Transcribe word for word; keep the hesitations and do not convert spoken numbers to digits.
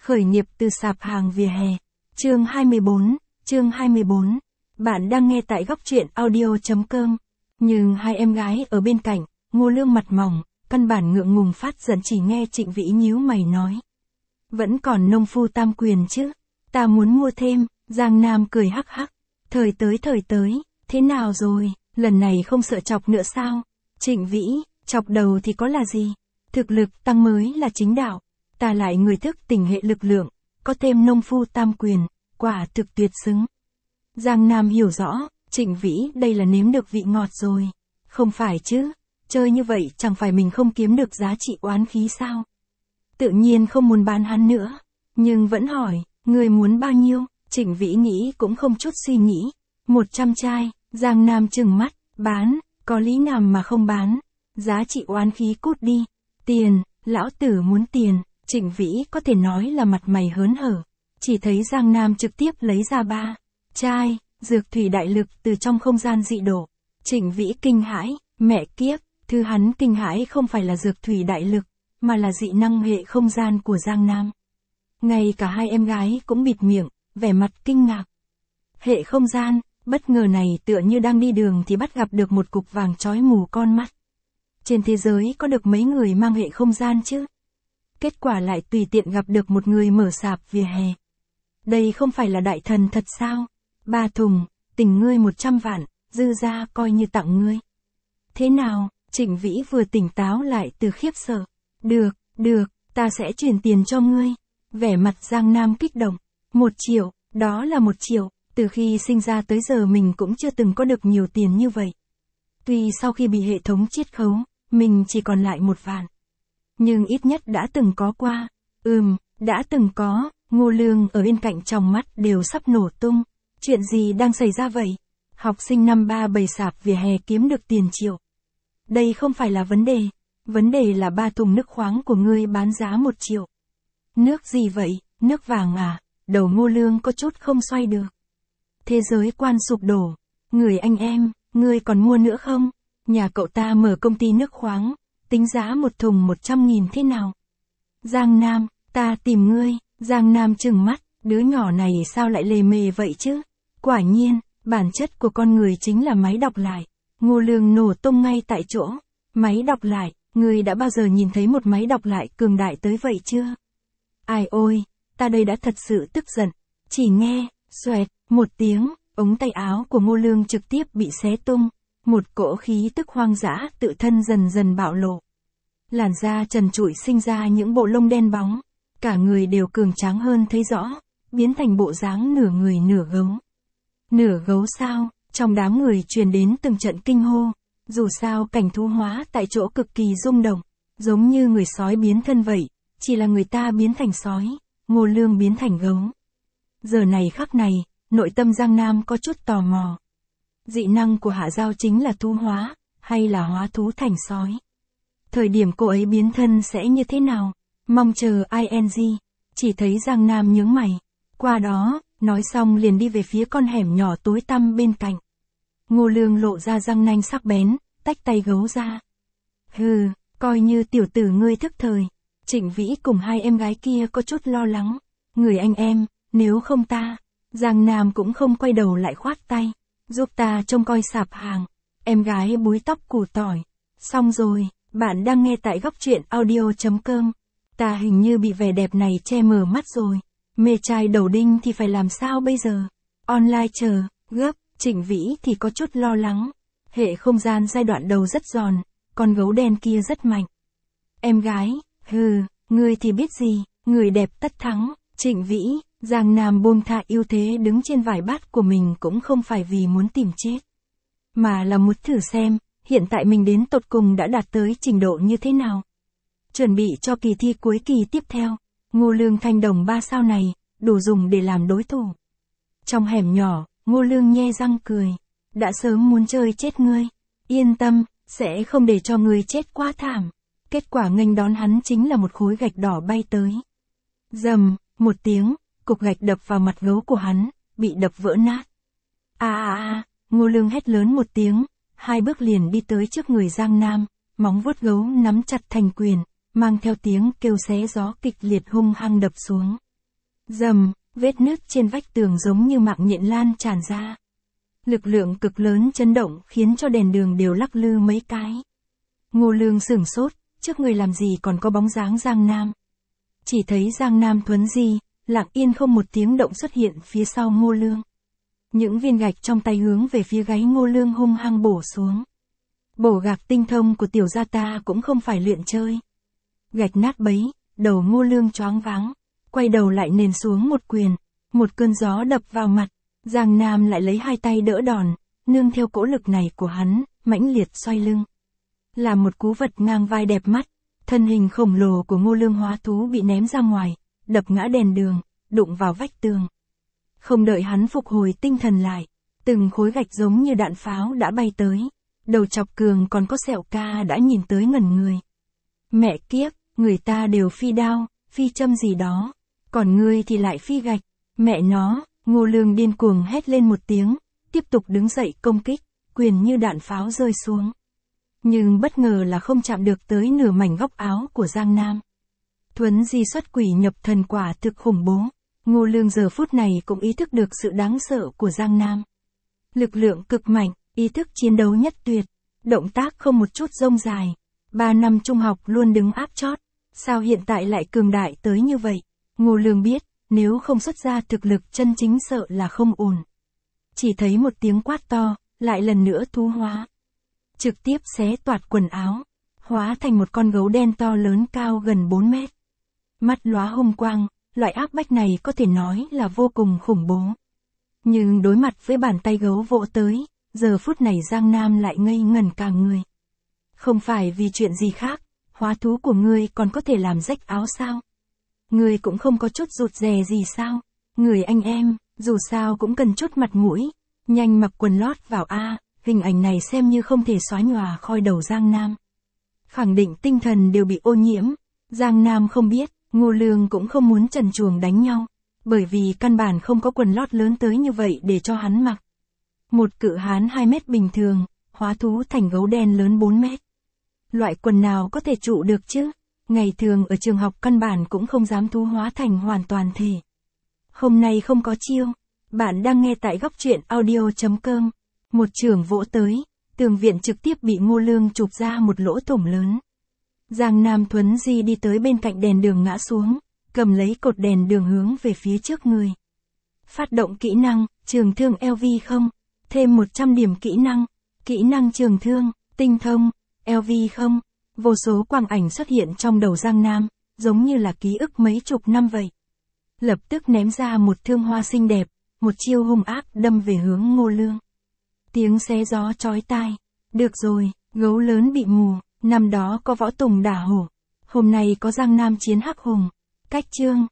Khởi nghiệp từ sạp hàng vỉa hè. Chương hai mươi bốn, chương hai mươi bốn. Bạn đang nghe tại góc truyện audio chấm com. Nhưng hai em gái ở bên cạnh, Ngô Lương mặt mỏng, căn bản ngượng ngùng phát giận chỉ nghe Trịnh Vĩ nhíu mày nói. Vẫn còn nông phu tam quyền chứ, ta muốn mua thêm, Giang Nam cười hắc hắc. Thời tới thời tới, thế nào rồi, lần này không sợ chọc nữa sao? Trịnh Vĩ, chọc đầu thì có là gì? Thực lực tăng mới là chính đạo. Ta lại người thức tỉnh hệ lực lượng, có thêm nông phu tam quyền, quả thực tuyệt xứng. Giang Nam hiểu rõ, Trịnh Vĩ đây là nếm được vị ngọt rồi. Không phải chứ, chơi như vậy chẳng phải mình không kiếm được giá trị oán khí sao? Tự nhiên không muốn bán hắn nữa, nhưng vẫn hỏi, người muốn bao nhiêu? Trịnh Vĩ nghĩ cũng không chút suy nghĩ. Một trăm chai, Giang Nam trừng mắt, bán, có lý nào mà không bán? Giá trị oán khí cút đi. Tiền, lão tử muốn tiền. Trịnh Vĩ có thể nói là mặt mày hớn hở. Chỉ thấy Giang Nam trực tiếp lấy ra ba chai, dược thủy đại lực từ trong không gian dị độ. Trịnh Vĩ kinh hãi, mẹ kiếp, thứ hắn kinh hãi không phải là dược thủy đại lực, mà là dị năng hệ không gian của Giang Nam. Ngay cả hai em gái cũng bịt miệng, vẻ mặt kinh ngạc. Hệ không gian, bất ngờ này tựa như đang đi đường thì bắt gặp được một cục vàng chói mù con mắt. Trên thế giới có được mấy người mang hệ không gian chứ? Kết quả lại tùy tiện gặp được một người mở sạp vỉa hè. Đây không phải là đại thần thật sao? Ba thùng, tình ngươi một trăm vạn, dư ra coi như tặng ngươi. Thế nào? Trịnh Vĩ vừa tỉnh táo lại từ khiếp sợ. Được, được, ta sẽ chuyển tiền cho ngươi. Vẻ mặt Giang Nam kích động. Một triệu, đó là một triệu, từ khi sinh ra tới giờ mình cũng chưa từng có được nhiều tiền như vậy. Tuy sau khi bị hệ thống chiết khấu, mình chỉ còn lại một vạn. Nhưng ít nhất đã từng có qua. Ừm, đã từng có. Ngô Lương ở bên cạnh trong mắt đều sắp nổ tung. Chuyện gì đang xảy ra vậy? Học sinh năm ba bày sạp vỉa hè kiếm được tiền triệu. Đây không phải là vấn đề. Vấn đề là ba thùng nước khoáng của ngươi bán giá một triệu. Nước gì vậy? Nước vàng à? Đầu Ngô Lương có chút không xoay được. Thế giới quan sụp đổ. Người anh em, ngươi còn mua nữa không? Nhà cậu ta mở công ty nước khoáng. Tính giá một thùng một trăm nghìn thế nào? Giang Nam, ta tìm ngươi. Giang Nam trừng mắt, đứa nhỏ này sao lại lề mề vậy chứ? Quả nhiên, bản chất của con người chính là máy đọc lại. Ngô Lương nổ tung ngay tại chỗ. Máy đọc lại, ngươi đã bao giờ nhìn thấy một máy đọc lại cường đại tới vậy chưa? Ai ôi, ta đây đã thật sự tức giận. Chỉ nghe, xoẹt, một tiếng, ống tay áo của Ngô Lương trực tiếp bị xé tung. Một cỗ khí tức hoang dã tự thân dần dần bạo lộ. Làn da trần trụi sinh ra những bộ lông đen bóng. Cả người đều cường tráng hơn thấy rõ, biến thành bộ dáng nửa người nửa gấu. Nửa gấu sao? Trong đám người truyền đến từng trận kinh hô. Dù sao cảnh thú hóa tại chỗ cực kỳ rung động, giống như người sói biến thân vậy, chỉ là người ta biến thành sói, Ngô Lương biến thành gấu. Giờ này khắc này, nội tâm Giang Nam có chút tò mò. Dị năng của Hạ Giao chính là thú hóa, hay là hóa thú thành sói? Thời điểm cô ấy biến thân sẽ như thế nào? Mong chờ ing. Chỉ thấy Giang Nam nhướng mày. Qua đó, nói xong liền đi về phía con hẻm nhỏ tối tăm bên cạnh. Ngô Lương lộ ra răng nanh sắc bén, tách tay gấu ra. Hừ, coi như tiểu tử ngươi thức thời. Trịnh Vĩ cùng hai em gái kia có chút lo lắng. Người anh em, nếu không ta. Giang Nam cũng không quay đầu lại khoát tay. Giúp ta trông coi sạp hàng. Em gái búi tóc củ tỏi. Xong rồi, bạn đang nghe tại góc truyện audio chấm com. Ta hình như bị vẻ đẹp này che mờ mắt rồi. Mê trai đầu đinh thì phải làm sao bây giờ? Online chờ, gấp, Trịnh Vĩ thì có chút lo lắng. Hệ không gian giai đoạn đầu rất giòn, con gấu đen kia rất mạnh. Em gái, hừ, ngươi thì biết gì, người đẹp tất thắng. Trịnh Vĩ, Giang Nam buông tha ưu thế đứng trên vải bát của mình cũng không phải vì muốn tìm chết. Mà là muốn thử xem, hiện tại mình đến tột cùng đã đạt tới trình độ như thế nào. Chuẩn bị cho kỳ thi cuối kỳ tiếp theo, Ngô Lương thanh đồng ba sao này, đủ dùng để làm đối thủ. Trong hẻm nhỏ, Ngô Lương nhe răng cười. Đã sớm muốn chơi chết ngươi. Yên tâm, sẽ không để cho ngươi chết quá thảm. Kết quả nghênh đón hắn chính là một khối gạch đỏ bay tới. Dầm, một tiếng, cục gạch đập vào mặt gấu của hắn, bị đập vỡ nát. A a a, Ngô Lương hét lớn một tiếng, hai bước liền đi tới trước người Giang Nam, móng vuốt gấu nắm chặt thành quyền, mang theo tiếng kêu xé gió kịch liệt hung hăng đập xuống. Rầm, vết nứt trên vách tường giống như mạng nhện lan tràn ra. Lực lượng cực lớn chấn động khiến cho đèn đường đều lắc lư mấy cái. Ngô Lương sửng sốt, trước người làm gì còn có bóng dáng Giang Nam. Chỉ thấy Giang Nam Thuấn Di, lặng yên không một tiếng động xuất hiện phía sau Ngô Lương. Những viên gạch trong tay hướng về phía gáy Ngô Lương hung hăng bổ xuống. Bổ gạc tinh thông của tiểu gia ta cũng không phải luyện chơi. Gạch nát bấy, đầu Ngô Lương choáng váng, quay đầu lại nền xuống một quyền, một cơn gió đập vào mặt, Giang Nam lại lấy hai tay đỡ đòn, nương theo cỗ lực này của hắn, mãnh liệt xoay lưng. Là một cú vật ngang vai đẹp mắt, thân hình khổng lồ của Ngô Lương hóa thú bị ném ra ngoài, đập ngã đèn đường, đụng vào vách tường. Không đợi hắn phục hồi tinh thần lại, từng khối gạch giống như đạn pháo đã bay tới, đầu chọc cường còn có sẹo ca đã nhìn tới ngẩn người. Mẹ kiếp, người ta đều phi đao, phi châm gì đó, còn ngươi thì lại phi gạch, mẹ nó, Ngô Lương điên cuồng hét lên một tiếng, tiếp tục đứng dậy công kích, quyền như đạn pháo rơi xuống. Nhưng bất ngờ là không chạm được tới nửa mảnh góc áo của Giang Nam. Thuấn di xuất quỷ nhập thần quả thực khủng bố, Ngô Lương giờ phút này cũng ý thức được sự đáng sợ của Giang Nam. Lực lượng cực mạnh, ý thức chiến đấu nhất tuyệt, động tác không một chút rông dài. Ba năm trung học luôn đứng áp chót, sao hiện tại lại cường đại tới như vậy? Ngô Lương biết, nếu không xuất ra thực lực chân chính sợ là không ổn. Chỉ thấy một tiếng quát to, lại lần nữa thú hóa. Trực tiếp xé toạc quần áo, hóa thành một con gấu đen to lớn cao gần bốn mét. Mắt lóa hung quang, loại áp bách này có thể nói là vô cùng khủng bố. Nhưng đối mặt với bàn tay gấu vỗ tới, giờ phút này Giang Nam lại ngây ngẩn cả người. Không phải vì chuyện gì khác, hóa thú của ngươi còn có thể làm rách áo sao? Ngươi cũng không có chút rụt rè gì sao? Người anh em, dù sao cũng cần chút mặt mũi, nhanh mặc quần lót vào a. Hình ảnh này xem như không thể xóa nhòa khỏi đầu Giang Nam. Khẳng định tinh thần đều bị ô nhiễm, Giang Nam không biết, Ngô Lương cũng không muốn trần truồng đánh nhau, bởi vì căn bản không có quần lót lớn tới như vậy để cho hắn mặc. Một cự hán hai mét bình thường, hóa thú thành gấu đen lớn bốn mét. Loại quần nào có thể trụ được chứ? Ngày thường ở trường học căn bản cũng không dám thú hóa thành hoàn toàn thể. Hôm nay không có chiêu, bạn đang nghe tại góc truyện audio chấm com. Một chưởng vỗ tới, tường viện trực tiếp bị Ngô Lương chụp ra một lỗ thủng lớn. Giang Nam Thuấn Di đi tới bên cạnh đèn đường ngã xuống, cầm lấy cột đèn đường hướng về phía trước người. Phát động kỹ năng, trường thương lờ vê không, thêm một trăm điểm kỹ năng, kỹ năng trường thương, tinh thông, lờ vê không, vô số quang ảnh xuất hiện trong đầu Giang Nam, giống như là ký ức mấy chục năm vậy. Lập tức ném ra một thương hoa xinh đẹp, một chiêu hung ác đâm về hướng Ngô Lương. Tiếng xé gió chói tai. Được rồi, gấu lớn bị mù, năm đó có võ tùng đả hổ. Hôm nay có Giang Nam chiến hắc hùng. Cách chương.